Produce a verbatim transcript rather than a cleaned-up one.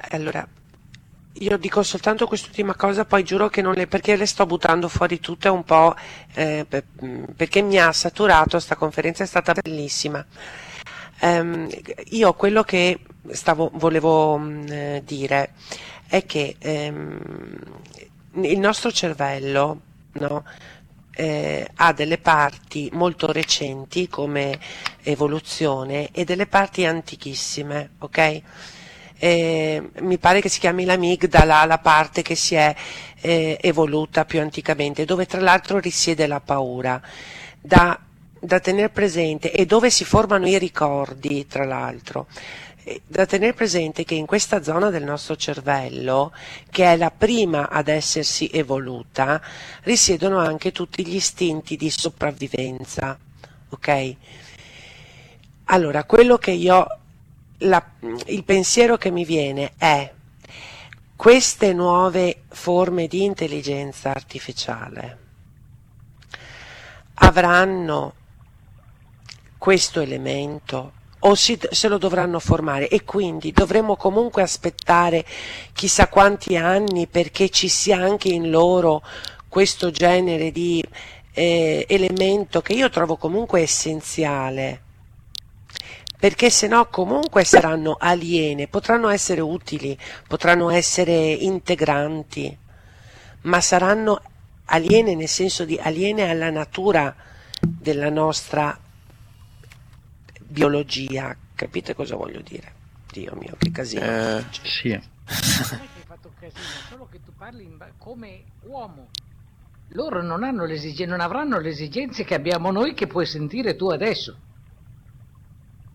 Allora, io dico soltanto quest'ultima cosa, poi giuro che non le, perché le sto buttando fuori tutte un po', eh, per- perché mi ha saturato, sta conferenza è stata bellissima. Ehm, io quello che stavo, volevo mh, eh, dire è che ehm, il nostro cervello, no, eh, ha delle parti molto recenti come evoluzione e delle parti antichissime, ok? Eh, mi pare che si chiami l'amigdala, la parte che si è eh, evoluta più anticamente, dove tra l'altro risiede la paura, da, da tenere presente e dove si formano i ricordi, tra l'altro. Eh, Da tenere presente che in questa zona del nostro cervello, che è la prima ad essersi evoluta, risiedono anche tutti gli istinti di sopravvivenza, ok? Allora, quello che io, la- il pensiero che mi viene è queste nuove forme di intelligenza artificiale avranno questo elemento o si- se lo dovranno formare e quindi dovremo comunque aspettare chissà quanti anni perché ci sia anche in loro questo genere di eh, elemento che io trovo comunque essenziale, perché se no comunque saranno aliene, potranno essere utili, potranno essere integranti, ma saranno aliene nel senso di aliene alla natura della nostra biologia. Capite cosa voglio dire? Dio mio, che casino che Eh, faccio. Sì. Non è che hai fatto casino, solo che tu parli in ba- come uomo. Loro non hanno le esigenze, non avranno le esigenze che abbiamo noi, che puoi sentire tu adesso.